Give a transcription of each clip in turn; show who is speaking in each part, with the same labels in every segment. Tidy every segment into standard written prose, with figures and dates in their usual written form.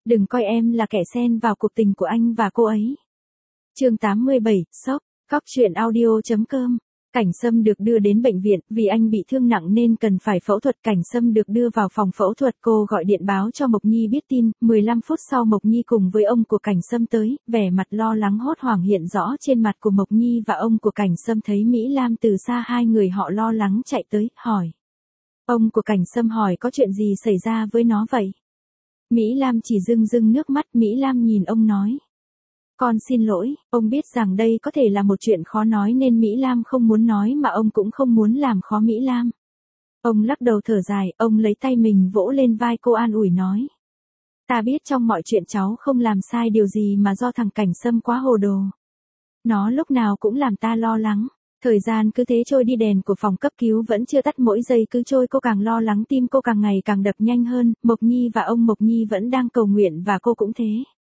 Speaker 1: Đừng coi em là kẻ xen vào cuộc tình của anh và cô ấy. Chương 87, sốc. Cóc truyện audio.com. Cảnh Sâm được đưa đến bệnh viện, vì anh bị thương nặng nên cần phải phẫu thuật. Cảnh Sâm được đưa vào phòng phẫu thuật, cô gọi điện báo cho Mộc Nhi biết tin. 15 phút sau Mộc Nhi cùng với ông của Cảnh Sâm tới, vẻ mặt lo lắng hốt hoảng hiện rõ trên mặt của Mộc Nhi và ông của Cảnh Sâm thấy Mỹ Lam từ xa, hai người họ lo lắng chạy tới, hỏi. Ông của Cảnh Sâm hỏi có chuyện gì xảy ra với nó vậy? Mỹ Lam chỉ rưng rưng nước mắt. Mỹ Lam nhìn ông nói. Con xin lỗi, ông biết rằng đây có thể là một chuyện khó nói nên Mỹ Lam không muốn nói mà ông cũng không muốn làm khó Mỹ Lam. Ông lắc đầu thở dài, ông lấy tay mình vỗ lên vai cô an ủi nói. Ta biết trong mọi chuyện cháu không làm sai điều gì mà do thằng Cảnh Sâm quá hồ đồ. Nó lúc nào cũng làm ta lo lắng. Thời gian cứ thế trôi đi, đèn của phòng cấp cứu vẫn chưa tắt, mỗi giây cứ trôi cô càng lo lắng, tim cô càng ngày càng đập nhanh hơn. Mộc Nhi và ông Mộc Nhi vẫn đang cầu nguyện và cô cũng thế.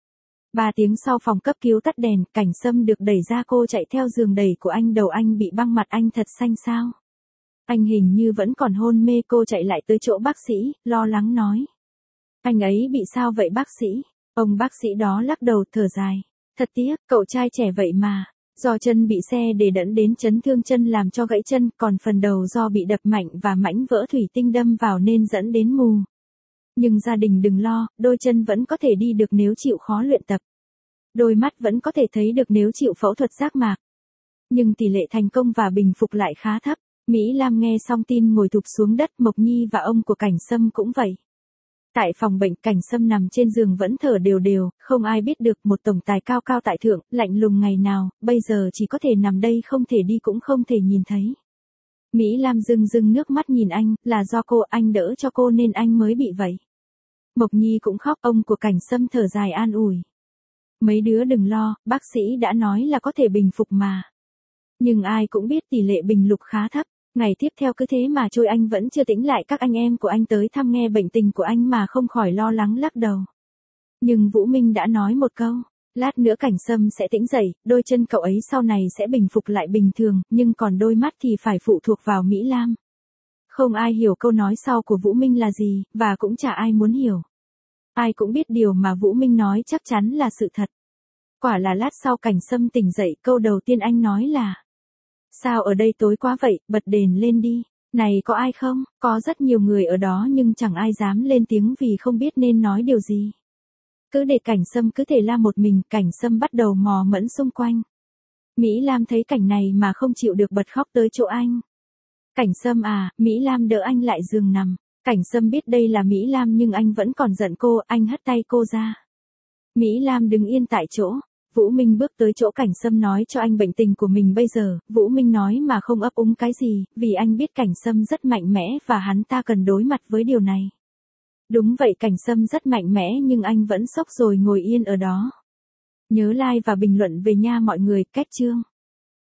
Speaker 1: 3 tiếng sau phòng cấp cứu tắt đèn, Cảnh Sâm được đẩy ra, cô chạy theo giường đẩy của anh, đầu anh bị băng, mặt anh thật xanh xao. Anh hình như vẫn còn hôn mê, cô chạy lại tới chỗ bác sĩ, lo lắng nói. Anh ấy bị sao vậy bác sĩ? Ông bác sĩ đó lắc đầu thở dài. Thật tiếc, cậu trai trẻ vậy mà. Do chân bị xe để dẫn đến chấn thương chân làm cho gãy chân, còn phần đầu do bị đập mạnh và mảnh vỡ thủy tinh đâm vào nên dẫn đến mù. Nhưng gia đình đừng lo, đôi chân vẫn có thể đi được nếu chịu khó luyện tập. Đôi mắt vẫn có thể thấy được nếu chịu phẫu thuật giác mạc. Nhưng tỷ lệ thành công và bình phục lại khá thấp. Mỹ Lam nghe xong tin ngồi thụp xuống đất, Mộc Nhi và ông của Cảnh Sâm cũng vậy. Tại phòng bệnh, Cảnh Sâm nằm trên giường vẫn thở đều đều, không ai biết được một tổng tài cao cao tại thượng, lạnh lùng ngày nào, bây giờ chỉ có thể nằm đây, không thể đi cũng không thể nhìn thấy. Mỹ Lam rưng rưng nước mắt nhìn anh, là do cô, anh đỡ cho cô nên anh mới bị vậy. Mộc Nhi cũng khóc, ông của Cảnh Sâm thở dài an ủi. Mấy đứa đừng lo, bác sĩ đã nói là có thể bình phục mà. Nhưng ai cũng biết tỷ lệ bình lục khá thấp. Ngày tiếp theo cứ thế mà trôi, anh vẫn chưa tỉnh lại. Các anh em của anh tới thăm nghe bệnh tình của anh mà không khỏi lo lắng lắc đầu. Nhưng Vũ Minh đã nói một câu, lát nữa Cảnh Sâm sẽ tỉnh dậy, đôi chân cậu ấy sau này sẽ bình phục lại bình thường, nhưng còn đôi mắt thì phải phụ thuộc vào Mỹ Lam. Không ai hiểu câu nói sau của Vũ Minh là gì, và cũng chả ai muốn hiểu. Ai cũng biết điều mà Vũ Minh nói chắc chắn là sự thật. Quả là lát sau Cảnh Sâm tỉnh dậy, câu đầu tiên anh nói là: Sao ở đây tối quá vậy, bật đèn lên đi. Này có ai không? Có rất nhiều người ở đó nhưng chẳng ai dám lên tiếng vì không biết nên nói điều gì. Cứ để Cảnh Sâm cứ thể la một mình, Cảnh Sâm bắt đầu mò mẫm xung quanh. Mỹ Lam thấy cảnh này mà không chịu được bật khóc tới chỗ anh. Cảnh Sâm à, Mỹ Lam đỡ anh lại giường nằm. Cảnh Sâm biết đây là Mỹ Lam nhưng anh vẫn còn giận cô, anh hất tay cô ra. Mỹ Lam đứng yên tại chỗ. Vũ Minh bước tới chỗ Cảnh Sâm nói cho anh bệnh tình của mình bây giờ. Vũ Minh nói mà không ấp úng cái gì, vì anh biết Cảnh Sâm rất mạnh mẽ và hắn ta cần đối mặt với điều này. Đúng vậy, Cảnh Sâm rất mạnh mẽ nhưng anh vẫn sốc rồi ngồi yên ở đó. Nhớ like và bình luận về nha mọi người, kết chương.